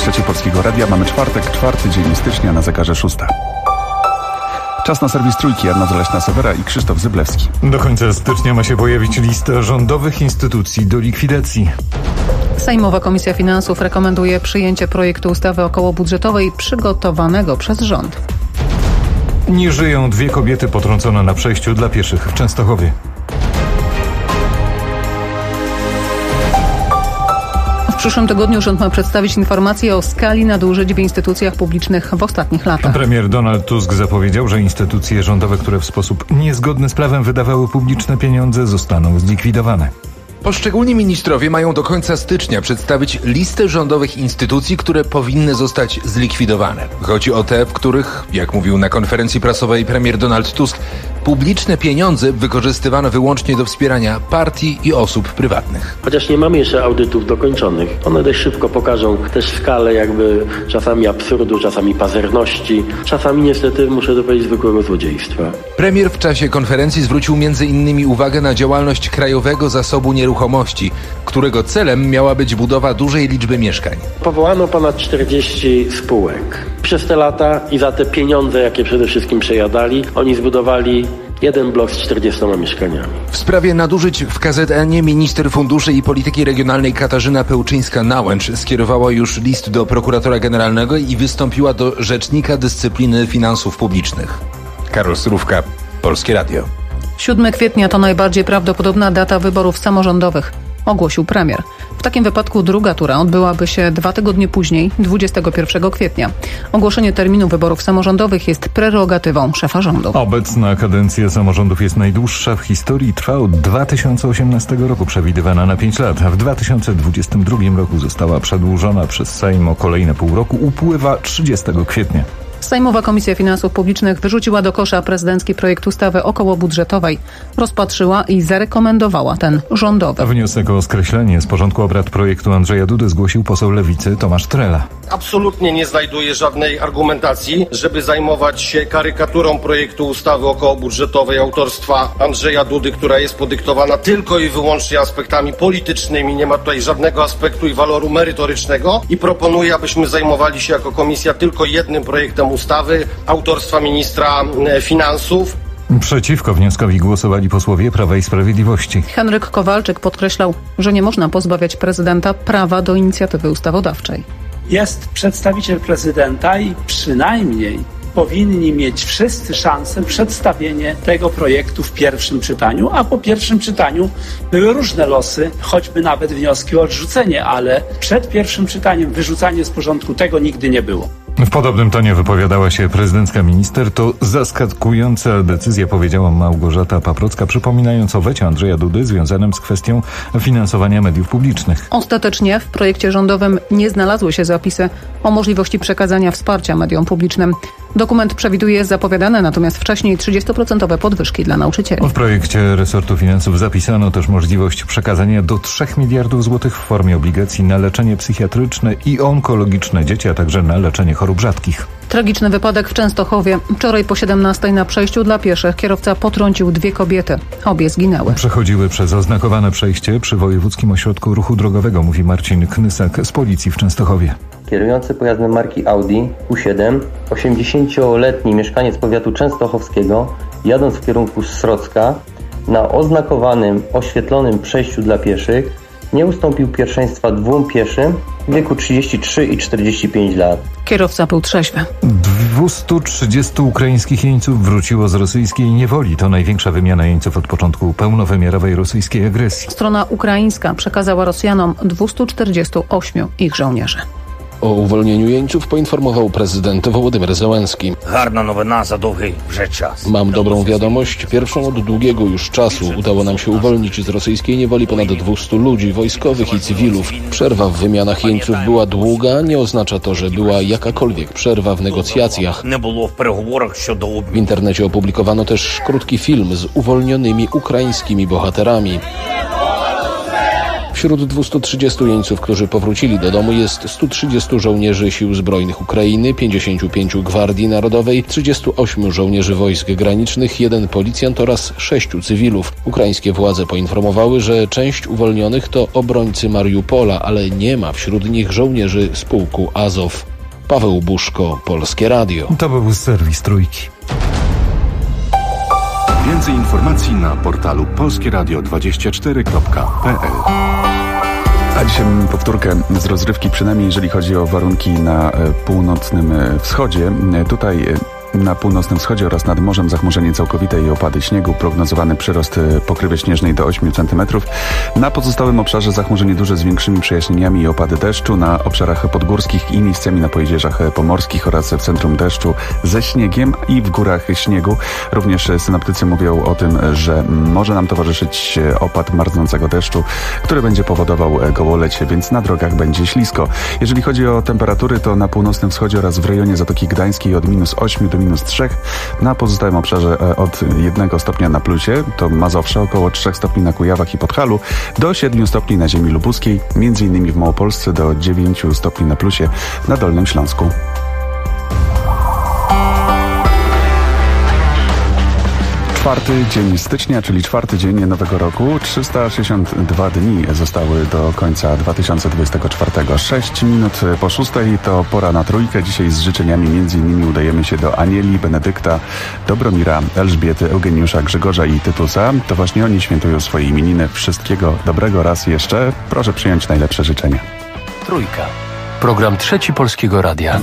Trzecie Polskiego Radia. Mamy czwartek, 4 dzień stycznia, na zegarze 6. Czas na serwis Trójki. Anna Zaleśna-Sowera i Krzysztof Zyblewski. Do końca stycznia ma się pojawić lista rządowych instytucji do likwidacji. Sejmowa Komisja Finansów rekomenduje przyjęcie projektu ustawy okołobudżetowej przygotowanego przez rząd. Nie żyją 2 kobiety potrącone na przejściu dla pieszych w Częstochowie. W przyszłym tygodniu rząd ma przedstawić informację o skali nadużyć w instytucjach publicznych w ostatnich latach. Premier Donald Tusk zapowiedział, że instytucje rządowe, które w sposób niezgodny z prawem wydawały publiczne pieniądze, zostaną zlikwidowane. Poszczególni ministrowie mają do końca stycznia przedstawić listę rządowych instytucji, które powinny zostać zlikwidowane. Chodzi o te, w których, jak mówił na konferencji prasowej premier Donald Tusk, publiczne pieniądze wykorzystywano wyłącznie do wspierania partii i osób prywatnych. Chociaż nie mamy jeszcze audytów dokończonych, one dość szybko pokażą też skalę jakby czasami absurdu, czasami pazerności, czasami niestety, muszę to powiedzieć, zwykłego złodziejstwa. Premier w czasie konferencji zwrócił m.in. uwagę na działalność Krajowego Zasobu Nieruchomości, którego celem miała być budowa dużej liczby mieszkań. Powołano ponad 40 spółek. Przez te lata i za te pieniądze, jakie przede wszystkim przejadali, oni zbudowali jeden blok z 40 mieszkaniami. W sprawie nadużyć w KZN minister funduszy i polityki regionalnej Katarzyna Pełczyńska-Nałęcz skierowała już list do prokuratora generalnego i wystąpiła do Rzecznika Dyscypliny Finansów Publicznych. Karol Surówka, Polskie Radio. 7 kwietnia to najbardziej prawdopodobna data wyborów samorządowych, ogłosił premier. W takim wypadku druga tura odbyłaby się 2 tygodnie później, 21 kwietnia. Ogłoszenie terminu wyborów samorządowych jest prerogatywą szefa rządu. Obecna kadencja samorządów jest najdłuższa w historii, trwa od 2018 roku, przewidywana na 5 lat. W 2022 roku została przedłużona przez Sejm o kolejne pół roku, upływa 30 kwietnia. Sejmowa Komisja Finansów Publicznych wyrzuciła do kosza prezydencki projekt ustawy okołobudżetowej. Rozpatrzyła i zarekomendowała ten rządowy. Wniosek o skreślenie z porządku obrad projektu Andrzeja Dudy zgłosił poseł Lewicy Tomasz Trela. Absolutnie nie znajduję żadnej argumentacji, żeby zajmować się karykaturą projektu ustawy okołobudżetowej autorstwa Andrzeja Dudy, która jest podyktowana tylko i wyłącznie aspektami politycznymi. Nie ma tutaj żadnego aspektu i waloru merytorycznego i proponuję, abyśmy zajmowali się jako komisja tylko jednym projektem ustawy autorstwa ministra finansów. Przeciwko wnioskowi głosowali posłowie Prawa i Sprawiedliwości. Henryk Kowalczyk podkreślał, że nie można pozbawiać prezydenta prawa do inicjatywy ustawodawczej. Jest przedstawiciel prezydenta i przynajmniej powinni mieć wszyscy szansę przedstawienie tego projektu w pierwszym czytaniu, a po pierwszym czytaniu były różne losy, choćby nawet wnioski o odrzucenie, ale przed pierwszym czytaniem wyrzucanie z porządku tego nigdy nie było. W podobnym tonie wypowiadała się prezydencka minister. To zaskakująca decyzja, powiedziała Małgorzata Paprocka, przypominając o wecie Andrzeja Dudy związanym z kwestią finansowania mediów publicznych. Ostatecznie w projekcie rządowym nie znalazły się zapisy o możliwości przekazania wsparcia mediom publicznym. Dokument przewiduje zapowiadane natomiast wcześniej 30% podwyżki dla nauczycieli. W projekcie resortu finansów zapisano też możliwość przekazania do 3 miliardów złotych w formie obligacji na leczenie psychiatryczne i onkologiczne dzieci, a także na leczenie chorób rzadkich. Tragiczny wypadek w Częstochowie. Wczoraj po 17 na przejściu dla pieszych kierowca potrącił 2 kobiety. Obie zginęły. Przechodziły przez oznakowane przejście przy Wojewódzkim Ośrodku Ruchu Drogowego, mówi Marcin Knysak z policji w Częstochowie. Kierujący pojazdem marki Audi Q7, 80-letni mieszkaniec powiatu częstochowskiego, jadąc w kierunku Srocka, na oznakowanym, oświetlonym przejściu dla pieszych, nie ustąpił pierwszeństwa 2 pieszym w wieku 33 i 45 lat. Kierowca był trzeźwy. 230 ukraińskich jeńców wróciło z rosyjskiej niewoli. To największa wymiana jeńców od początku pełnowymiarowej rosyjskiej agresji. Strona ukraińska przekazała Rosjanom 248 ich żołnierzy. O uwolnieniu jeńców poinformował prezydent Wołodymyr Zełenski. Mam dobrą wiadomość. Pierwszą od długiego już czasu udało nam się uwolnić z rosyjskiej niewoli ponad 200 ludzi, wojskowych i cywilów. Przerwa w wymianach jeńców była długa, nie oznacza to, że była jakakolwiek przerwa w negocjacjach. W internecie opublikowano też krótki film z uwolnionymi ukraińskimi bohaterami. W Wśród 230 jeńców, którzy powrócili do domu, jest 130 żołnierzy Sił Zbrojnych Ukrainy, 55 Gwardii Narodowej, 38 żołnierzy wojsk granicznych, 1 policjant oraz 6 cywilów. Ukraińskie władze poinformowały, że część uwolnionych to obrońcy Mariupola, ale nie ma wśród nich żołnierzy z pułku Azow. Paweł Buszko, Polskie Radio. To był serwis Trójki. Więcej informacji na portalu polskieradio24.pl. A dzisiaj powtórkę z rozrywki, przynajmniej jeżeli chodzi o warunki na północnym wschodzie. Tutaj na północnym wschodzie oraz nad morzem zachmurzenie całkowite i opady śniegu. Prognozowany przyrost pokrywy śnieżnej do 8 cm. Na pozostałym obszarze zachmurzenie duże z większymi przejaśnieniami i opady deszczu. Na obszarach podgórskich i miejscami na pojezierzach pomorskich oraz w centrum deszczu ze śniegiem i w górach śniegu. Również synoptycy mówią o tym, że może nam towarzyszyć opad marznącego deszczu, który będzie powodował gołolecie, więc na drogach będzie ślisko. Jeżeli chodzi o temperatury, to na północnym wschodzie oraz w rejonie Zatoki Gdańskiej od -8 do -3. Na pozostałym obszarze od 1 stopnia na plusie, to Mazowsze, około 3 stopni na Kujawach i Podhalu, do 7 stopni na ziemi lubuskiej, m.in. w Małopolsce do 9 stopni na plusie na Dolnym Śląsku. Czwarty dzień stycznia, czyli czwarty dzień nowego roku. 362 dni zostały do końca 2024. 6 minut po 6 to pora na Trójkę. Dzisiaj z życzeniami m.in. udajemy się do Anieli, Benedykta, Dobromira, Elżbiety, Eugeniusza, Grzegorza i Tytusa. To właśnie oni świętują swoje imieniny. Wszystkiego dobrego raz jeszcze. Proszę przyjąć najlepsze życzenia. Trójka. Program Trzeci Polskiego Radia.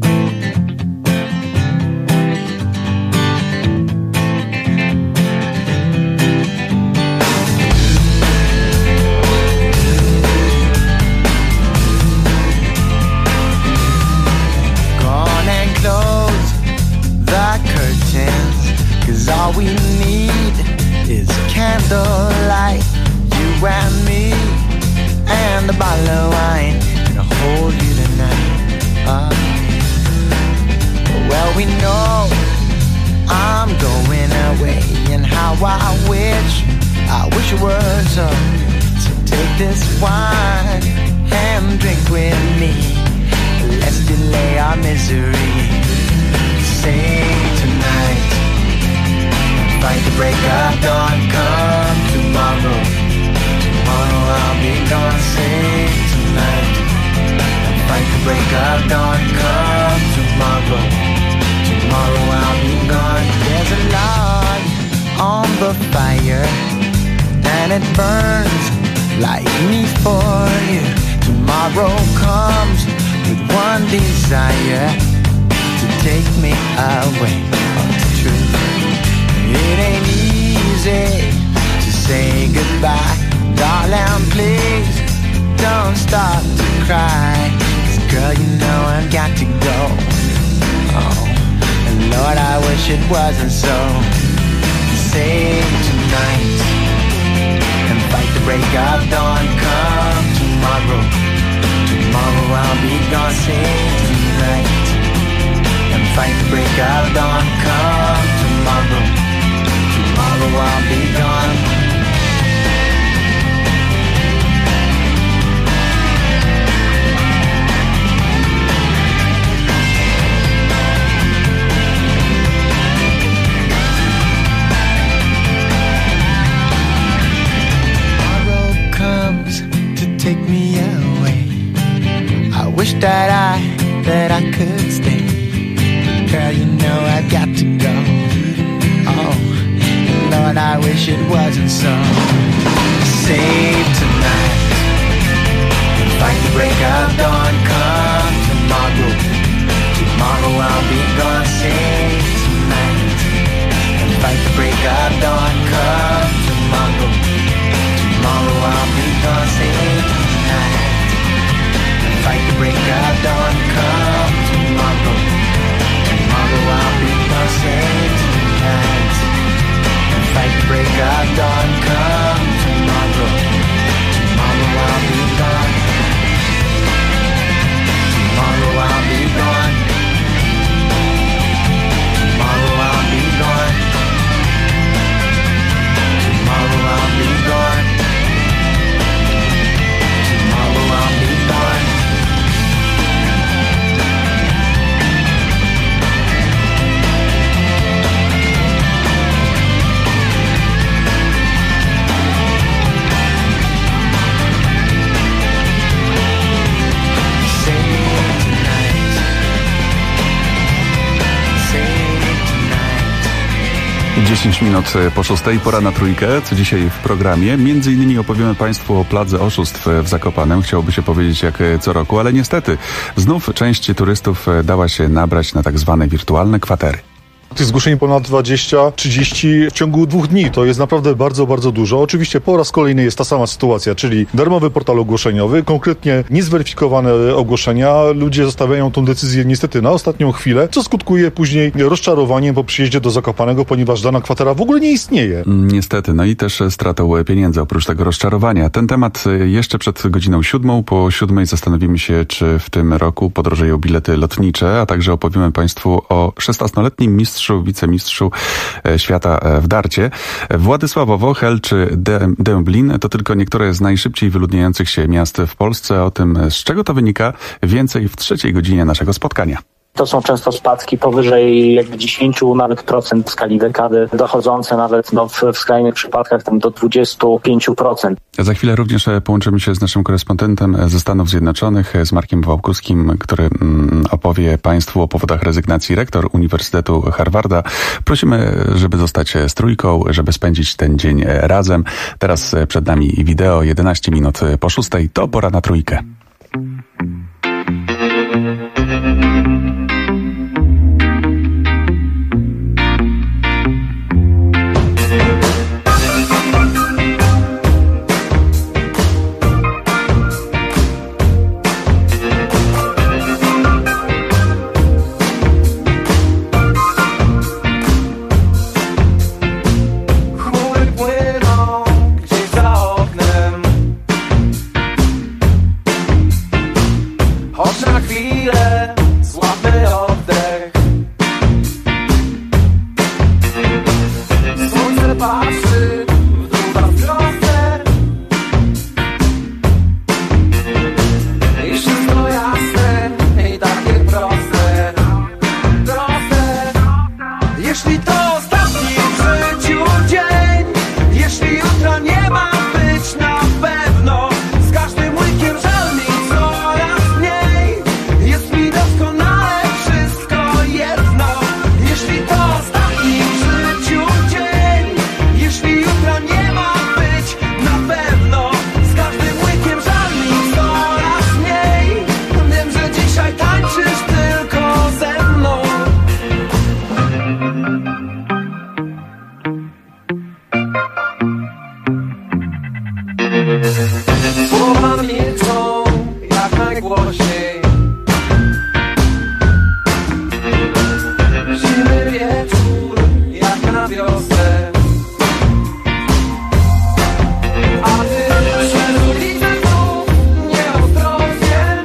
All we need is candlelight, you and me, and a bottle of wine, and I'll hold you tonight. Well, we know I'm going away, and how I wish it were so. So take this wine and drink with me. Let's delay our misery. Say tonight. Fight the break of dawn, come tomorrow. Tomorrow I'll be gone, say tonight. Fight the break of dawn, come tomorrow. Tomorrow I'll be gone. There's a log on the fire, and it burns like me for you. Tomorrow comes with one desire, to take me away from the truth. It ain't easy to say goodbye. Darling, please don't stop to cry. 'Cause girl, you know I've got to go. Oh, and Lord, I wish it wasn't so. Save tonight and fight the break of dawn. Come tomorrow. Tomorrow I'll be gone. Save tonight and fight the break of dawn. Come tomorrow. Tomorrow I'll be gone. Tomorrow comes to take me away. I wish that I could stay. Girl, you know I've got to go. Oh, Lord, I wish it wasn't so. Save tonight and fight the break of dawn. Come tomorrow. Tomorrow I'll be gone. Save tonight and fight the break of dawn. Come tomorrow. Tomorrow I'll be gone. Save tonight and fight the break of dawn. Come tomorrow. Tomorrow I'll be gone. Save tonight. Fight the break of dawn, come 10 minut po 6, pora na trójkę, co dzisiaj w programie. Między innymi opowiemy Państwu o pladze oszustw w Zakopanem. Chciałoby się powiedzieć jak co roku, ale niestety znów część turystów dała się nabrać na tak zwane wirtualne kwatery. Tych zgłoszeń ponad 20-30 w ciągu 2 dni. To jest naprawdę bardzo, bardzo dużo. Oczywiście po raz kolejny jest ta sama sytuacja, czyli darmowy portal ogłoszeniowy, konkretnie niezweryfikowane ogłoszenia. Ludzie zostawiają tą decyzję niestety na ostatnią chwilę, co skutkuje później rozczarowaniem po przyjeździe do Zakopanego, ponieważ dana kwatera w ogóle nie istnieje. Niestety, no i też stratą pieniędzy oprócz tego rozczarowania. Ten temat jeszcze przed godziną 7. Po 7 zastanowimy się, czy w tym roku podrożeją bilety lotnicze, a także opowiemy Państwu o 16-letnim wicemistrzu świata w darcie. Władysławowo, Hel czy Dęblin to tylko niektóre z najszybciej wyludniających się miast w Polsce. O tym, z czego to wynika, więcej w 3. godzinie naszego spotkania. To są często spadki powyżej 10 nawet procent w skali dekady, dochodzące nawet w skrajnych przypadkach tam do 25%. Za chwilę również połączymy się z naszym korespondentem ze Stanów Zjednoczonych, z Markiem Wałkuskim, który opowie Państwu o powodach rezygnacji rektor Uniwersytetu Harvarda. Prosimy, żeby zostać z trójką, żeby spędzić ten dzień razem. Teraz przed nami wideo 11 minut po 6. To pora na trójkę. Słowa milczą jak najgłośniej. Zimny wieczór jak na wiosnę. A ty przez ulicę znów nieostrożnie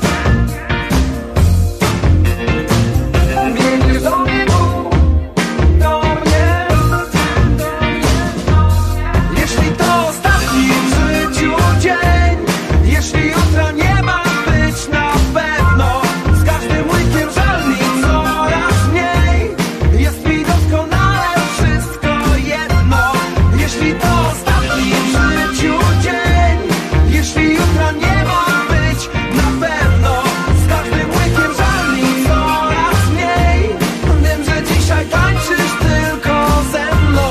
biegniesz do mnie tu, do mnie. Jeśli to ostatni w życiu dzień, jeśli jutra nie ma być na pewno, z każdym łykiem żal mi coraz mniej. Jest mi doskonale wszystko jedno. Jeśli to ostatni w życiu dzień, jeśli jutra nie ma być na pewno, z każdym łykiem żal mi coraz mniej. Wiem, że dzisiaj tańczysz tylko ze mną.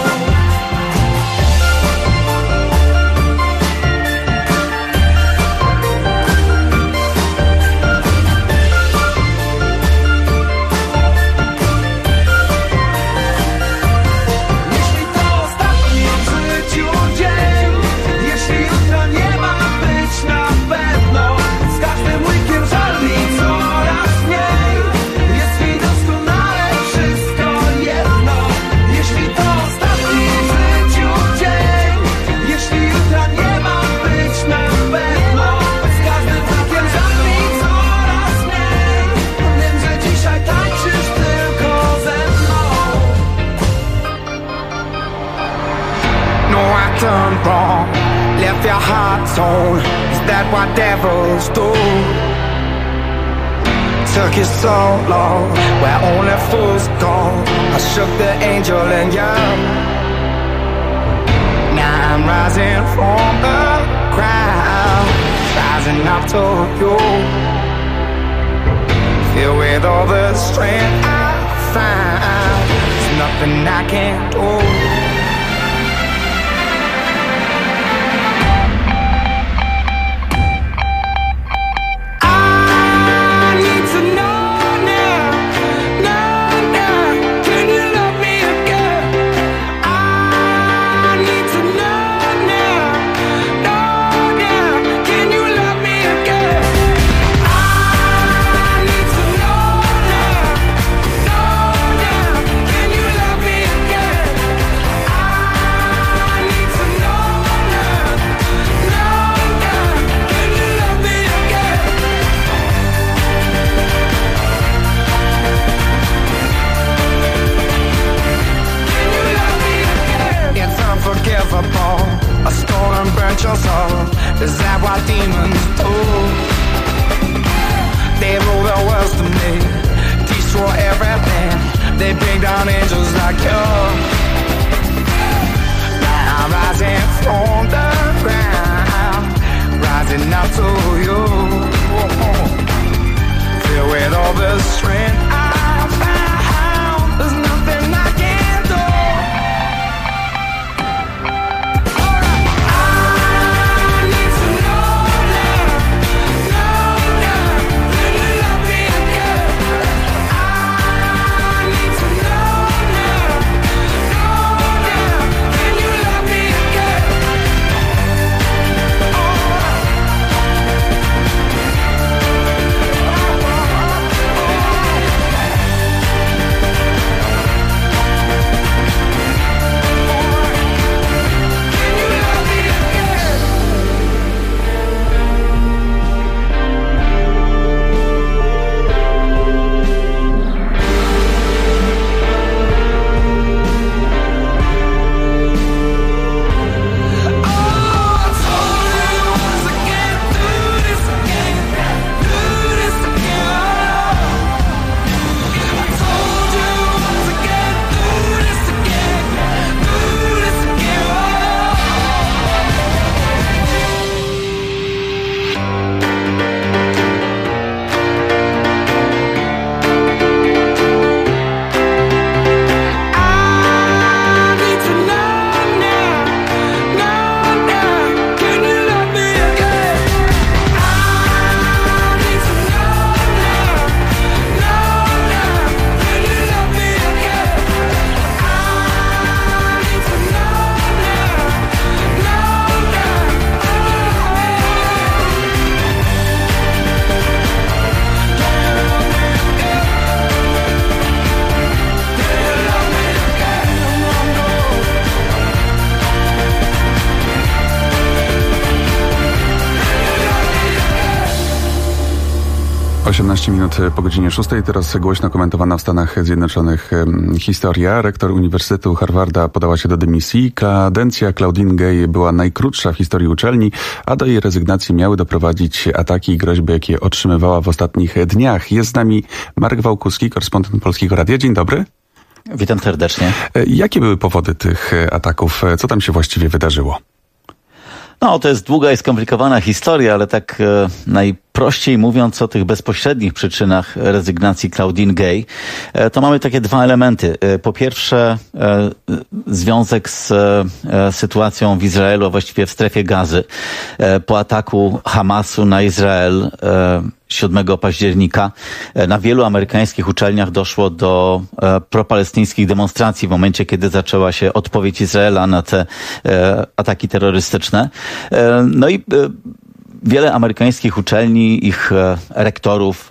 Jeśli to ostatni w życiu dzień, jeśli jutra nie ma być na pewno, z każdym łykiem żal mi coraz mniej. Jest mi doskonale wszystko jedno. Jeśli to ostatni w życiu dzień, jeśli jutra nie ma być na pewno, z każdym łykiem żal mi coraz mniej. Wiem, że dzisiaj tańczysz tylko ze mną. No, I turned wrong, left your heart torn. Is that what devils do? Took you so long, where only fools go. I shook the angel in you. Now I'm rising from the crowd, rising up to you. Filled with all the strength I found. nothing I can't do. I stole and burnt your soul. Is that what demons do? They rule the world to me, destroy everything. They bring down angels like you. Now I'm rising from the ground, rising up to you. Filled with all the strength I found, there's nothing I can't do. Minut po godzinie 6. Teraz głośno komentowana w Stanach Zjednoczonych historia. Rektor Uniwersytetu Harvarda podała się do dymisji. Kadencja Claudine Gay była najkrótsza w historii uczelni, a do jej rezygnacji miały doprowadzić ataki i groźby, jakie otrzymywała w ostatnich dniach. Jest z nami Marek Wałkuski, korespondent Polskiego Radia. Dzień dobry. Witam serdecznie. Jakie były powody tych ataków? Co tam się właściwie wydarzyło? No, to jest długa i skomplikowana historia, ale tak najprościej mówiąc o tych bezpośrednich przyczynach rezygnacji Claudine Gay, to mamy takie dwa elementy. Po pierwsze, związek z sytuacją w Izraelu, a właściwie w strefie Gazy. Po ataku Hamasu na Izrael 7 października na wielu amerykańskich uczelniach doszło do propalestyńskich demonstracji w momencie, kiedy zaczęła się odpowiedź Izraela na te ataki terrorystyczne. No i wiele amerykańskich uczelni, ich rektorów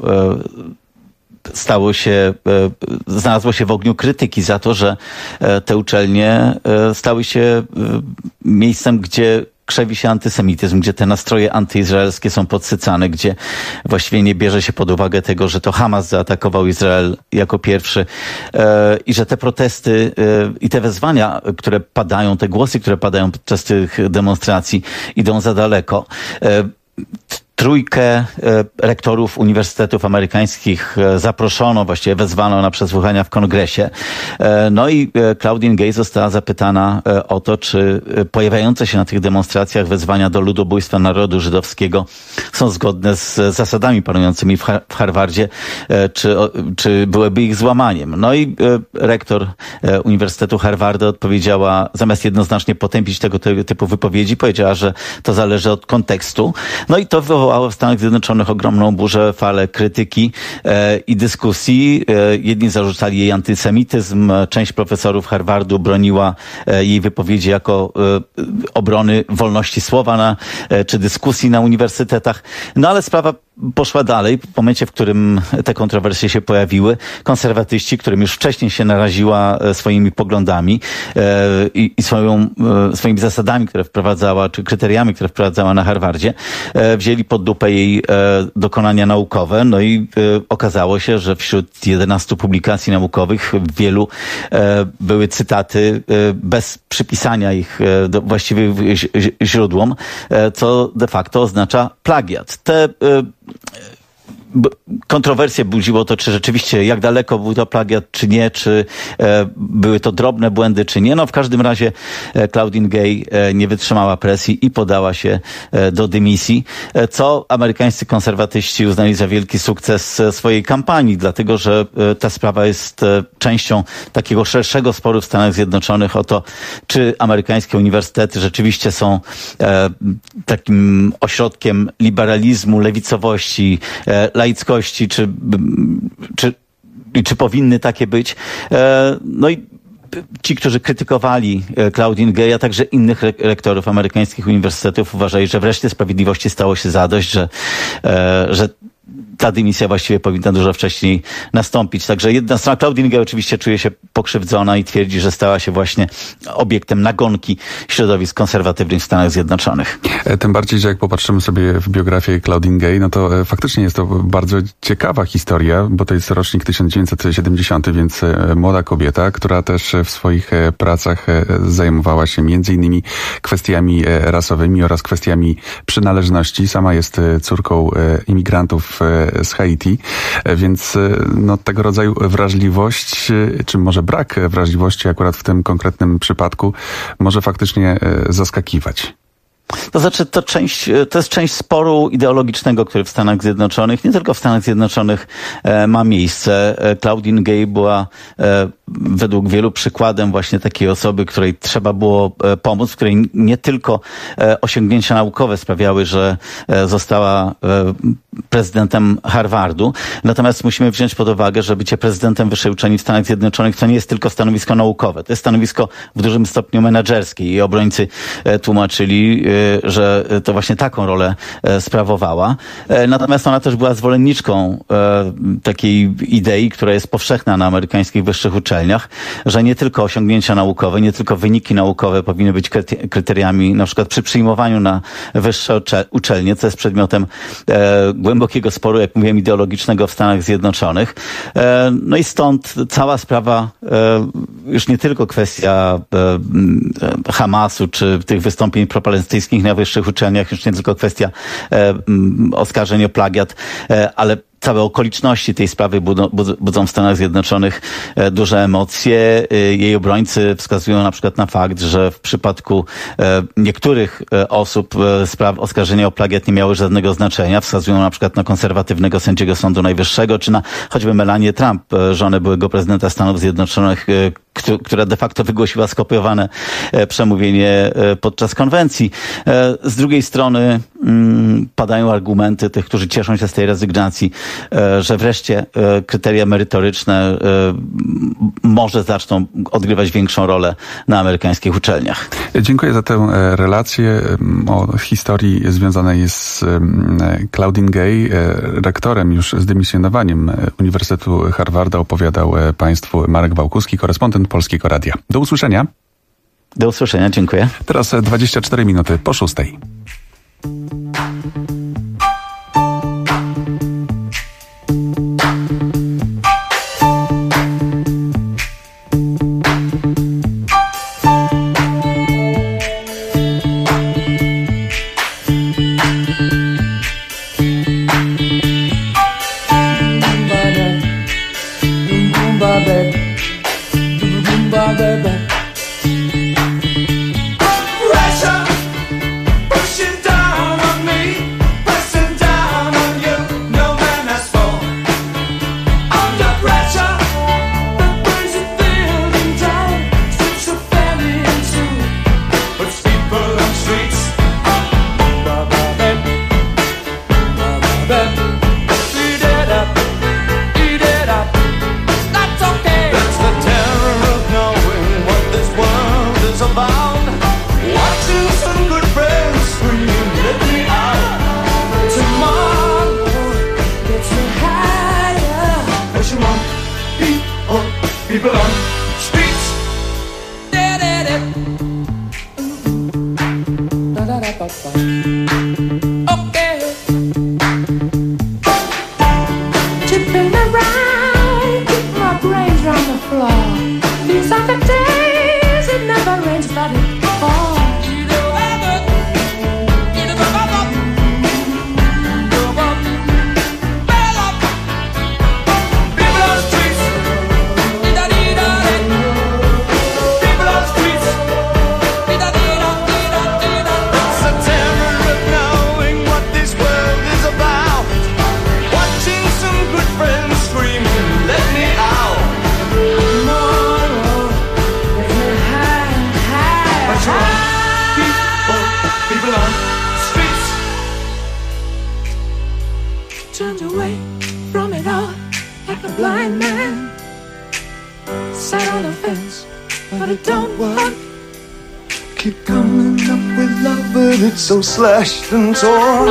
znalazło się w ogniu krytyki za to, że te uczelnie stały się miejscem, gdzie krzewi się antysemityzm, gdzie te nastroje antyizraelskie są podsycane, gdzie właściwie nie bierze się pod uwagę tego, że to Hamas zaatakował Izrael jako pierwszy i że te protesty i te wezwania, które padają, te głosy, które padają podczas tych demonstracji, idą za daleko. trójkę rektorów uniwersytetów amerykańskich zaproszono, właściwie wezwano na przesłuchania w kongresie. No i Claudine Gay została zapytana o to, czy pojawiające się na tych demonstracjach wezwania do ludobójstwa narodu żydowskiego są zgodne z zasadami panującymi w Harvardzie, czy byłyby ich złamaniem. No i rektor Uniwersytetu Harvarda odpowiedziała, zamiast jednoznacznie potępić tego typu wypowiedzi, powiedziała, że to zależy od kontekstu. No i to wywołało w Stanach Zjednoczonych ogromną burzę, falę krytyki i dyskusji. Jedni zarzucali jej antysemityzm, część profesorów Harvardu broniła jej wypowiedzi jako obrony wolności słowa czy dyskusji na uniwersytetach. No ale sprawa poszła dalej. W momencie, w którym te kontrowersje się pojawiły, konserwatyści, którym już wcześniej się naraziła swoimi poglądami i swoimi zasadami, które wprowadzała, czy kryteriami, które wprowadzała na Harvardzie, wzięli pod lupę jej dokonania naukowe. No i okazało się, że wśród 11 publikacji naukowych wielu były cytaty bez przypisania ich właściwych źródłom, co de facto oznacza plagiat. Te kontrowersje budziło to, czy rzeczywiście jak daleko był to plagiat, czy nie, czy były to drobne błędy, czy nie. No w każdym razie Claudine Gay nie wytrzymała presji i podała się do dymisji, co amerykańscy konserwatyści uznali za wielki sukces swojej kampanii, dlatego że ta sprawa jest częścią takiego szerszego sporu w Stanach Zjednoczonych o to, czy amerykańskie uniwersytety rzeczywiście są takim ośrodkiem liberalizmu, lewicowości, laickości, czy powinny takie być. No i ci, którzy krytykowali Claudine Gay, a także innych rektorów amerykańskich uniwersytetów, uważali, że wreszcie sprawiedliwości stało się zadość, że ta dymisja właściwie powinna dużo wcześniej nastąpić. Także jedna strona, Claudine Gay oczywiście czuje się pokrzywdzona i twierdzi, że stała się właśnie obiektem nagonki środowisk konserwatywnych w Stanach Zjednoczonych. Tym bardziej, że jak popatrzymy sobie w biografię Claudine Gay, no to faktycznie jest to bardzo ciekawa historia, bo to jest rocznik 1970, więc młoda kobieta, która też w swoich pracach zajmowała się między innymi kwestiami rasowymi oraz kwestiami przynależności. Sama jest córką imigrantów z Haiti, więc no, tego rodzaju wrażliwość, czy może brak wrażliwości akurat w tym konkretnym przypadku może faktycznie zaskakiwać. To znaczy, to jest część sporu ideologicznego, który w Stanach Zjednoczonych, nie tylko w Stanach Zjednoczonych ma miejsce. Claudine Gay była według wielu przykładem właśnie takiej osoby, której trzeba było pomóc, której nie tylko osiągnięcia naukowe sprawiały, że została prezydentem Harvardu. Natomiast musimy wziąć pod uwagę, że bycie prezydentem wyższej uczelni w Stanach Zjednoczonych to nie jest tylko stanowisko naukowe. To jest stanowisko w dużym stopniu menedżerskie i obrońcy tłumaczyli, że to właśnie taką rolę sprawowała. Natomiast ona też była zwolenniczką takiej idei, która jest powszechna na amerykańskich wyższych uczelniach, że nie tylko osiągnięcia naukowe, nie tylko wyniki naukowe powinny być kryteriami na przykład przy przyjmowaniu na wyższe uczelnie, co jest przedmiotem głębokiego sporu, jak mówiłem, ideologicznego w Stanach Zjednoczonych. No i stąd cała sprawa, już nie tylko kwestia Hamasu, czy tych wystąpień propalestyńskich na wyższych uczelniach, już nie tylko kwestia oskarżeń o plagiat, ale całe okoliczności tej sprawy budzą w Stanach Zjednoczonych duże emocje. Jej obrońcy wskazują na przykład na fakt, że w przypadku niektórych osób spraw oskarżenia o plagiat nie miały żadnego znaczenia. Wskazują na przykład na konserwatywnego sędziego Sądu Najwyższego, czy na choćby Melanię Trump, żonę byłego prezydenta Stanów Zjednoczonych, która de facto wygłosiła skopiowane przemówienie podczas konwencji. Z drugiej strony padają argumenty tych, którzy cieszą się z tej rezygnacji, że wreszcie kryteria merytoryczne może zaczną odgrywać większą rolę na amerykańskich uczelniach. Dziękuję za tę relację o historii związanej z Claudine Gay. Rektorem już z dymisjonowaniem Uniwersytetu Harvarda opowiadał Państwu Marek Wałkuski, korespondent Polskiego Radia. Do usłyszenia. Do usłyszenia, dziękuję. Teraz 24 minuty po 6. pushing down on me, pressing down on you. No man has fallen under pressure that brings it thin and down, strips a family in two, puts people on streets. Eat it up, eat it up. That's okay. That's the terror of knowing what this world is about. Watching some good friends scream, let me out. Tomorrow gets me higher. Pushing on, people on streets. Okay. Tipping around, keep my brains round the floor. These are the days it never rains, but it falls. Turned away from it all like a blind man. Sat on the fence, but it don't work. Keep coming up with love, but it's so slashed and torn.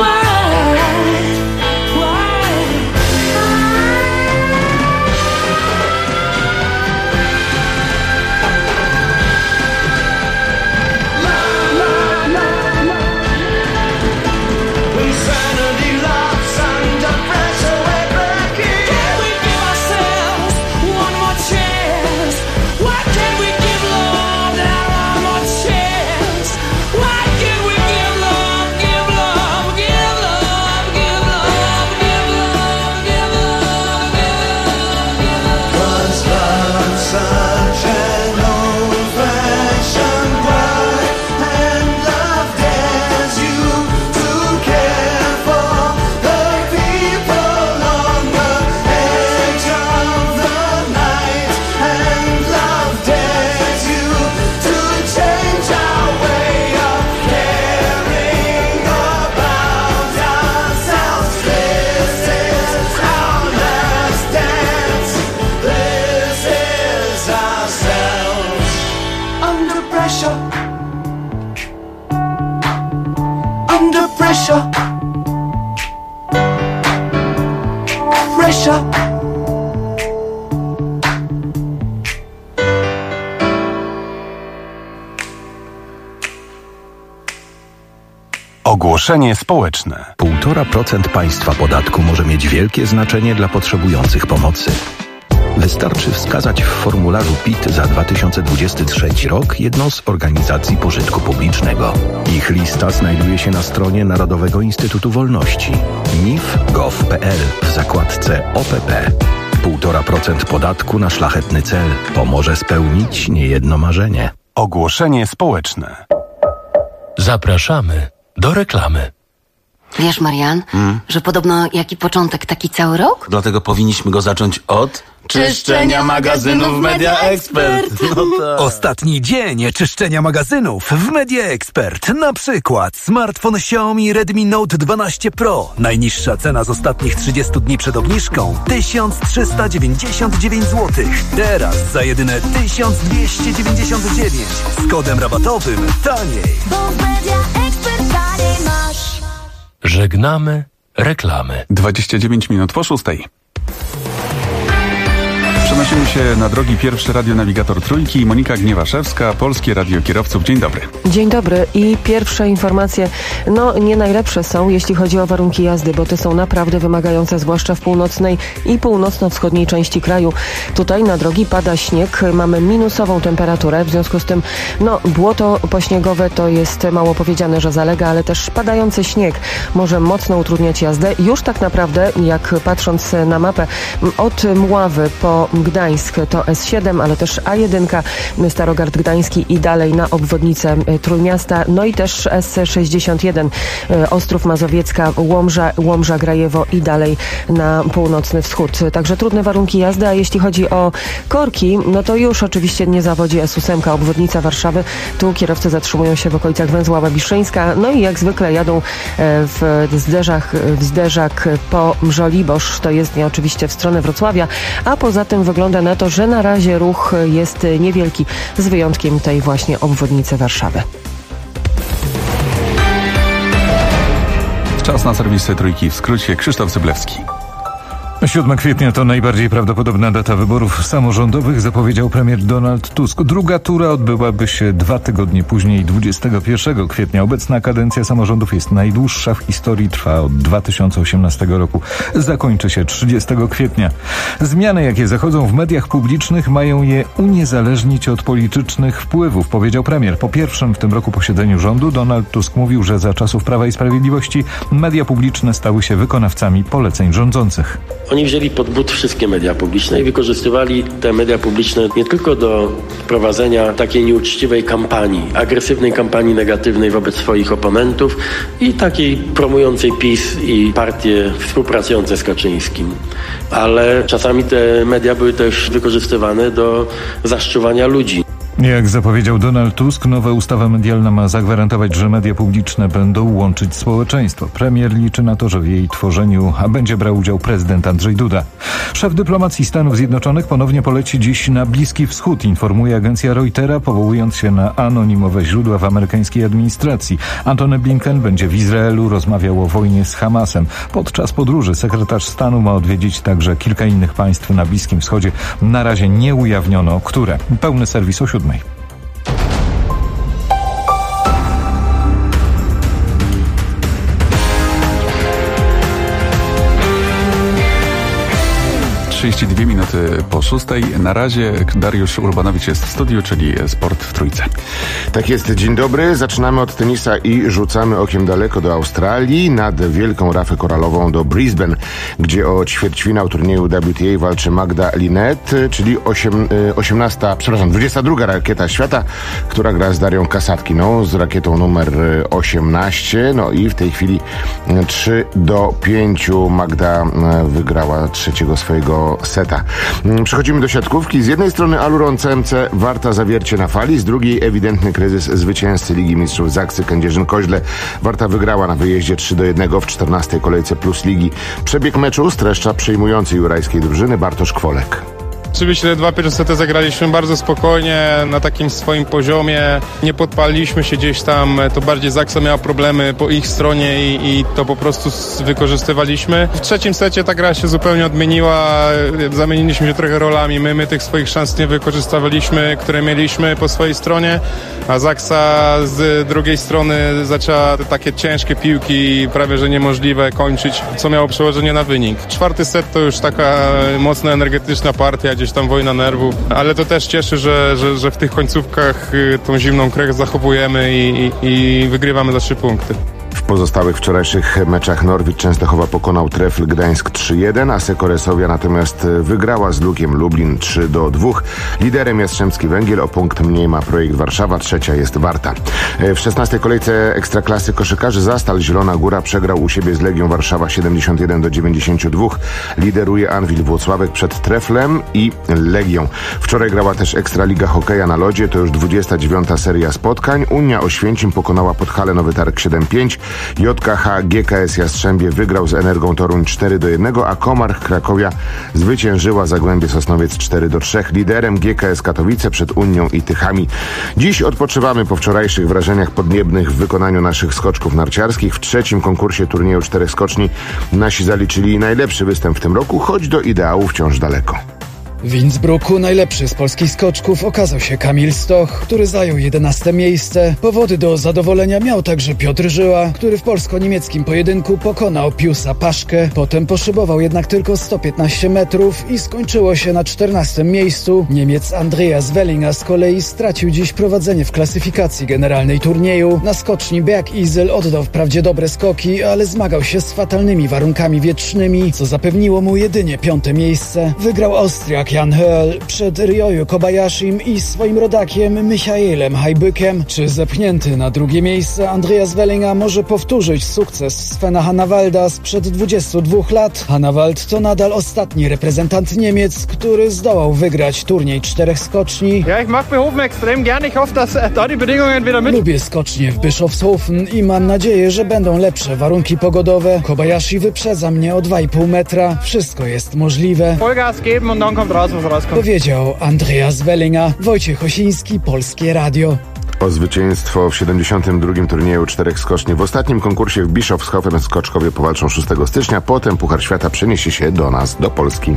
Insanity loves under pressure, we're breaking. Can we give ourselves one more chance? Why can't we give love that one more chance? Why can't we give love, give love, give love, give love, give love, give love, give love, give love? 'Cause love's such an old-fashioned word, and love dares you to care for the people on the edge of the night, and love dares you to change our way of caring about ourselves. This is our last dance. This is ourselves. Under pressure. Under pressure. Pressure. Ogłoszenie społeczne. 1,5% państwa podatku może mieć wielkie znaczenie dla potrzebujących pomocy. Wystarczy wskazać w formularzu PIT za 2023 rok jedną z organizacji pożytku publicznego. Ich lista znajduje się na stronie Narodowego Instytutu Wolności nif.gov.pl w zakładce OPP. 1,5% podatku na szlachetny cel pomoże spełnić niejedno marzenie. Ogłoszenie społeczne. Zapraszamy do reklamy. Wiesz, Marian, że podobno jaki początek, taki cały rok? Dlatego powinniśmy go zacząć od czyszczenia magazynów Media Expert. No tak. Ostatni dzień czyszczenia magazynów w Media Expert. Na przykład smartfon Xiaomi Redmi Note 12 Pro. Najniższa cena z ostatnich 30 dni przed obniżką 1399 zł. Teraz za jedyne 1299 z kodem rabatowym taniej. Bo w Media Expert taniej masz. Żegnamy reklamy. 29 minut po 6. Przenosimy się na drogi pierwszy radionawigator Trójki. Monika Gniewaszewska, Polskie Radio Kierowców. Dzień dobry. Dzień dobry i pierwsze informacje, nie najlepsze są, jeśli chodzi o warunki jazdy, bo te są naprawdę wymagające, zwłaszcza w północnej i północno-wschodniej części kraju. Tutaj na drogi pada śnieg, mamy minusową temperaturę, w związku z tym, błoto pośniegowe to jest mało powiedziane, że zalega, ale też padający śnieg może mocno utrudniać jazdę. Już tak naprawdę, jak patrząc na mapę, od Mławy po Gdańsk to S7, ale też A1, Starogard Gdański i dalej na obwodnicę Trójmiasta, no i też S61, Ostrów Mazowiecka, Łomża, Grajewo i dalej na północny wschód. Także trudne warunki jazdy, a jeśli chodzi o korki, no to już oczywiście nie zawodzi S8, obwodnica Warszawy. Tu kierowcy zatrzymują się w okolicach węzła Ławiszyńska, no i jak zwykle jadą w zderzak po Żoliborz, to jest nie oczywiście w stronę Wrocławia, a poza tym wygląda na to, że na razie ruch jest niewielki, z wyjątkiem tej właśnie obwodnicy Warszawy. Czas na serwisy Trójki w skrócie. Krzysztof Zyblewski. 7 kwietnia to najbardziej prawdopodobna data wyborów samorządowych, zapowiedział premier Donald Tusk. Druga tura odbyłaby się 2 tygodnie później, 21 kwietnia. Obecna kadencja samorządów jest najdłuższa w historii, trwa od 2018 roku. Zakończy się 30 kwietnia. Zmiany, jakie zachodzą w mediach publicznych, mają je uniezależnić od politycznych wpływów, powiedział premier. Po pierwszym w tym roku posiedzeniu rządu Donald Tusk mówił, że za czasów Prawa i Sprawiedliwości media publiczne stały się wykonawcami poleceń rządzących. Oni wzięli pod but wszystkie media publiczne i wykorzystywali te media publiczne nie tylko do prowadzenia takiej nieuczciwej kampanii, agresywnej kampanii negatywnej wobec swoich oponentów i takiej promującej PiS i partie współpracujące z Kaczyńskim. Ale czasami te media były też wykorzystywane do zaszczuwania ludzi. Jak zapowiedział Donald Tusk, nowa ustawa medialna ma zagwarantować, że media publiczne będą łączyć społeczeństwo. Premier liczy na to, że w jej tworzeniu będzie brał udział prezydent Andrzej Duda. Szef dyplomacji Stanów Zjednoczonych ponownie poleci dziś na Bliski Wschód, informuje agencja Reutera, powołując się na anonimowe źródła w amerykańskiej administracji. Antony Blinken będzie w Izraelu, rozmawiał o wojnie z Hamasem. Podczas podróży sekretarz stanu ma odwiedzić także kilka innych państw na Bliskim Wschodzie. Na razie nie ujawniono, które. Pełny serwis o 7. 32 minuty po 6. Na razie Dariusz Urbanowicz jest w studiu, czyli Sport w Trójce. Tak jest, dzień dobry. Zaczynamy od tenisa i rzucamy okiem daleko do Australii, nad Wielką Rafę Koralową do Brisbane, gdzie o ćwierćfinał turnieju WTA walczy Magda Linette, czyli 22 rakieta świata, która gra z Darią Kasatkiną, z rakietą numer 18. No i w tej chwili 3-5 Magda wygrała trzeciego swojego seta. Przechodzimy do siatkówki. Z jednej strony Aluron CMC Warta Zawiercie na fali, z drugiej ewidentny kryzys zwycięzcy Ligi Mistrzów Zaksy Kędzierzyn-Koźle. Warta wygrała na wyjeździe 3-1 w 14. kolejce Plus Ligi. Przebieg meczu streszcza przyjmujący jurajskiej drużyny Bartosz Kwolek. Oczywiście te dwa pierwsze sety zagraliśmy bardzo spokojnie, na takim swoim poziomie. Nie podpaliliśmy się gdzieś tam, to bardziej Zaksa miała problemy po ich stronie i to po prostu wykorzystywaliśmy. W trzecim secie ta gra się zupełnie odmieniła, zamieniliśmy się trochę rolami. My tych swoich szans nie wykorzystywaliśmy, które mieliśmy po swojej stronie, a Zaksa z drugiej strony zaczęła te takie ciężkie piłki, prawie że niemożliwe kończyć, co miało przełożenie na wynik. Czwarty set to już taka mocno energetyczna partia, gdzieś tam wojna nerwów, ale to też cieszy, że w tych końcówkach tą zimną krew zachowujemy i wygrywamy za 3 punkty. W pozostałych wczorajszych meczach Norwid Częstochowa pokonał Trefl Gdańsk 3-1, a Sekoresowia natomiast wygrała z Lukiem Lublin 3-2. Liderem Jastrzębski Węgiel, o punkt mniej ma Projekt Warszawa, trzecia jest Warta. W 16. kolejce Ekstraklasy koszykarzy Zastal Zielona Góra przegrał u siebie z Legią Warszawa 71-92. Lideruje Anwil Włocławek przed Treflem i Legią. Wczoraj grała też Ekstraliga Hokeja na lodzie, to już 29. seria spotkań. Unia Oświęcim pokonała Podhale Nowy Targ 7-5. JKH GKS Jastrzębie wygrał z Energą Toruń 4-1, a Komarch Krakowia zwyciężyła Zagłębie Sosnowiec 4-3. Liderem GKS Katowice przed Unią i Tychami. Dziś odpoczywamy po wczorajszych wrażeniach podniebnych w wykonaniu naszych skoczków narciarskich. W trzecim konkursie turnieju 4 skoczni nasi zaliczyli najlepszy występ w tym roku, choć do ideału wciąż daleko. W Innsbrucku najlepszy z polskich skoczków okazał się Kamil Stoch, który zajął 11. miejsce. Powody do zadowolenia miał także Piotr Żyła, który w polsko-niemieckim pojedynku pokonał Piusa Paszkę. Potem poszybował jednak tylko 115 metrów i skończyło się na 14. miejscu. Niemiec Andreas Wellinger z kolei stracił dziś prowadzenie w klasyfikacji generalnej turnieju. Na skoczni Bergisel oddał wprawdzie dobre skoki, ale zmagał się z fatalnymi warunkami wietrznymi, co zapewniło mu jedynie 5. miejsce. Wygrał Austriak Sebastian Höll przed Ryoyu Kobayashim i swoim rodakiem Michaelem Hajbykiem. Czy zepchnięty na drugie miejsce Andreas Wellinger może powtórzyć sukces Svena Hannawalda sprzed 22 lat? Hannawald to nadal ostatni reprezentant Niemiec, który zdołał wygrać turniej 4 skoczni. Ja, ich mag Behofen extrem gern. Ich hoffe, dass da die Bedingungen wieder mit... Lubię skocznie w Bischofshofen i mam nadzieję, że będą lepsze warunki pogodowe. Kobayashi wyprzedza mnie o 2,5 metra. Wszystko jest możliwe. Vollgas geben und dann kommt raus, was rauskommt. Powiedział Andreas Wellinger. Wojciech Osiński, Polskie Radio. O zwycięstwo w 72. turnieju 4 skoczni w ostatnim konkursie w Bischofshofen skoczkowie powalczą 6 stycznia. Potem Puchar Świata przeniesie się do nas, do Polski.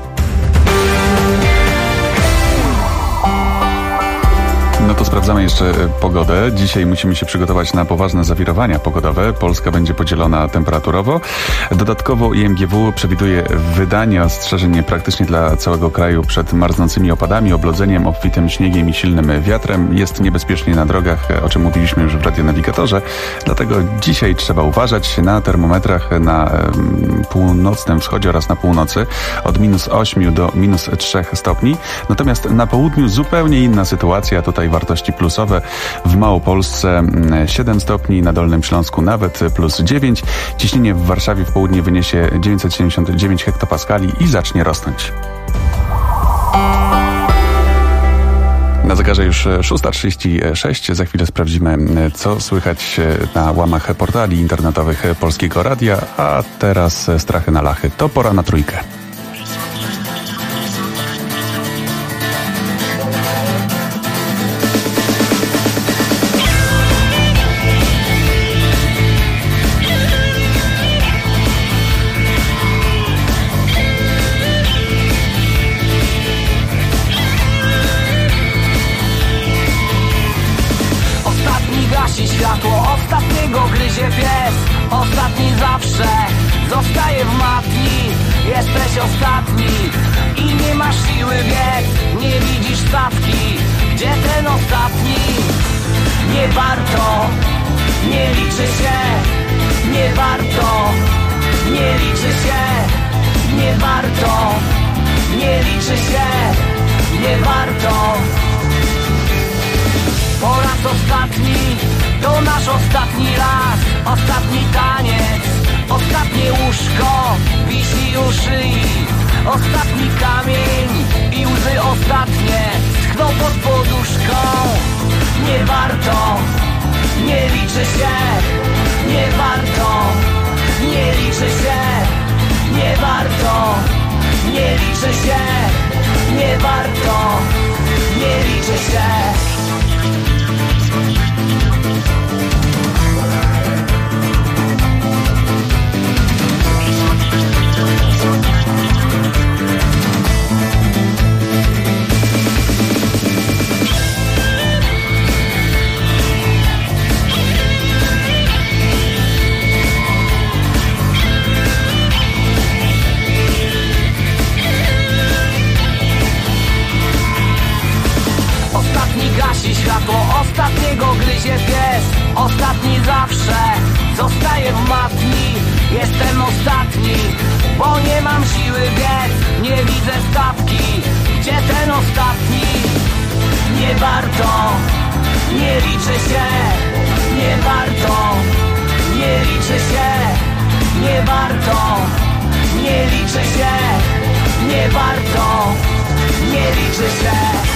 No to sprawdzamy jeszcze pogodę. Dzisiaj musimy się przygotować na poważne zawirowania pogodowe. Polska będzie podzielona temperaturowo. Dodatkowo IMGW przewiduje wydanie ostrzeżeń praktycznie dla całego kraju przed marznącymi opadami, oblodzeniem, obfitym śniegiem i silnym wiatrem. Jest niebezpiecznie na drogach, o czym mówiliśmy już w radionawigatorze. Dlatego dzisiaj trzeba uważać na termometrach na północnym wschodzie oraz na północy od -8 do -3 stopni. Natomiast na południu zupełnie inna sytuacja. Tutaj wartości plusowe. W Małopolsce 7 stopni, na Dolnym Śląsku nawet +9. Ciśnienie w Warszawie w południe wyniesie 979 hektopaskali i zacznie rosnąć. Na zegarze już 6:36. Za chwilę sprawdzimy, co słychać na łamach portali internetowych Polskiego Radia, a teraz strachy na lachy. To pora na trójkę. Światło ostatniego gryzie pies. Ostatni zawsze zostaje w matni. Jesteś ostatni i nie masz siły biec. Nie widzisz stawki, gdzie ten ostatni? Nie warto, nie liczy się. Nie warto, nie liczy się. Nie warto, nie liczy się. Nie warto. Po raz ostatni, to nasz ostatni raz. Ostatni taniec, ostatnie łóżko wisi u szyi. Ostatni kamień i łzy ostatnie tkną pod poduszką. Nie warto, nie liczy się. Nie warto, nie liczy się. Nie warto, nie liczy się. Nie warto, nie liczy się. Gasi światło, ostatniego gryzie pies. Ostatni zawsze zostaje w matni. Jestem ostatni, bo nie mam siły biec. Nie widzę stawki, gdzie ten ostatni? Nie warto, nie liczy się. Nie warto, nie liczy się. Nie warto, nie liczy się. Nie warto, nie liczy się.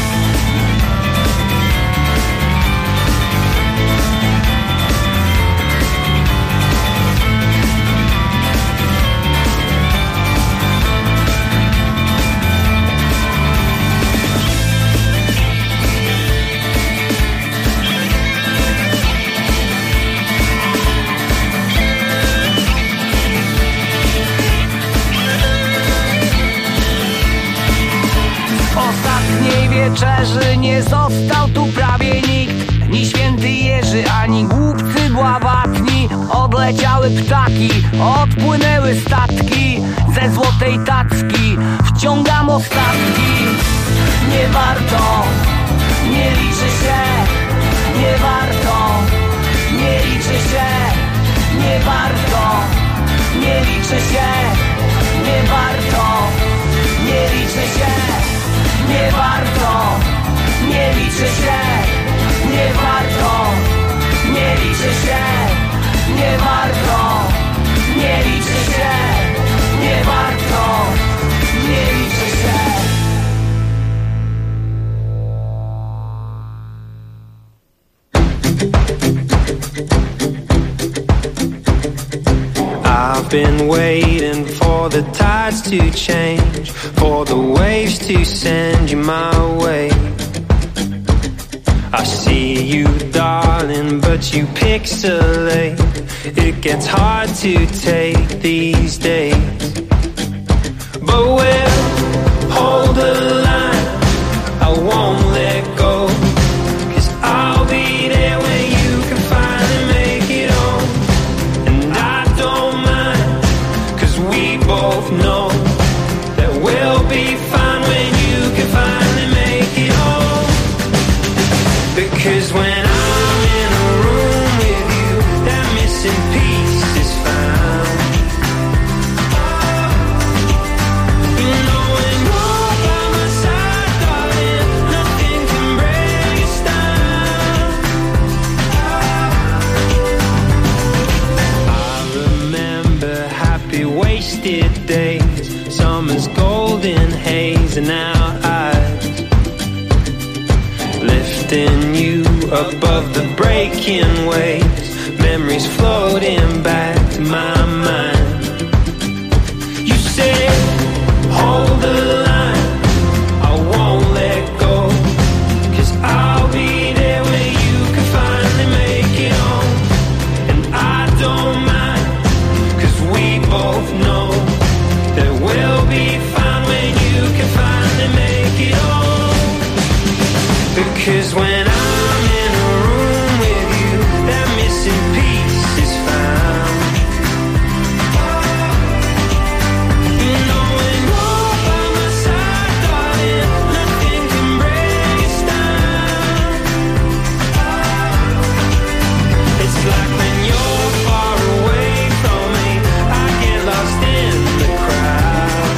Wieczerzy nie został tu prawie nikt. Ni święty Jerzy, ani głupcy bławatni. Odleciały ptaki, odpłynęły statki. Ze złotej tacki wciągam ostatki. Nie warto, nie liczy się. Nie warto, nie liczy się. Nie warto, nie liczy się. Nie warto, nie liczy się. I've been waiting for the tides to change, for the waves to send you my way. I see you, darling, but you pixelate. It gets hard to take these days, but we'll hold the line. I won't let go, 'cause I'll be there when you can finally make it home. And I don't mind, 'cause we both know that we'll be fine when you can finally make it home. Because when I'm in a room with you, that missing piece is found. You know when you're by my side, darling, nothing can break us down. I remember happy wasted days, summer's golden haze in our eyes, lifting you above the breaking waves, memories floating back to my mind. You say, hold the line, I won't let go, 'cause I'll be there when you can finally make it home. And I don't mind, 'cause we both know that we'll be fine when you can finally make it home. Because when I'm in a room with you, that missing piece is found. You know when you're by my side, darling, nothing can break us down. It's like when you're far away from me, I get lost in the crowd.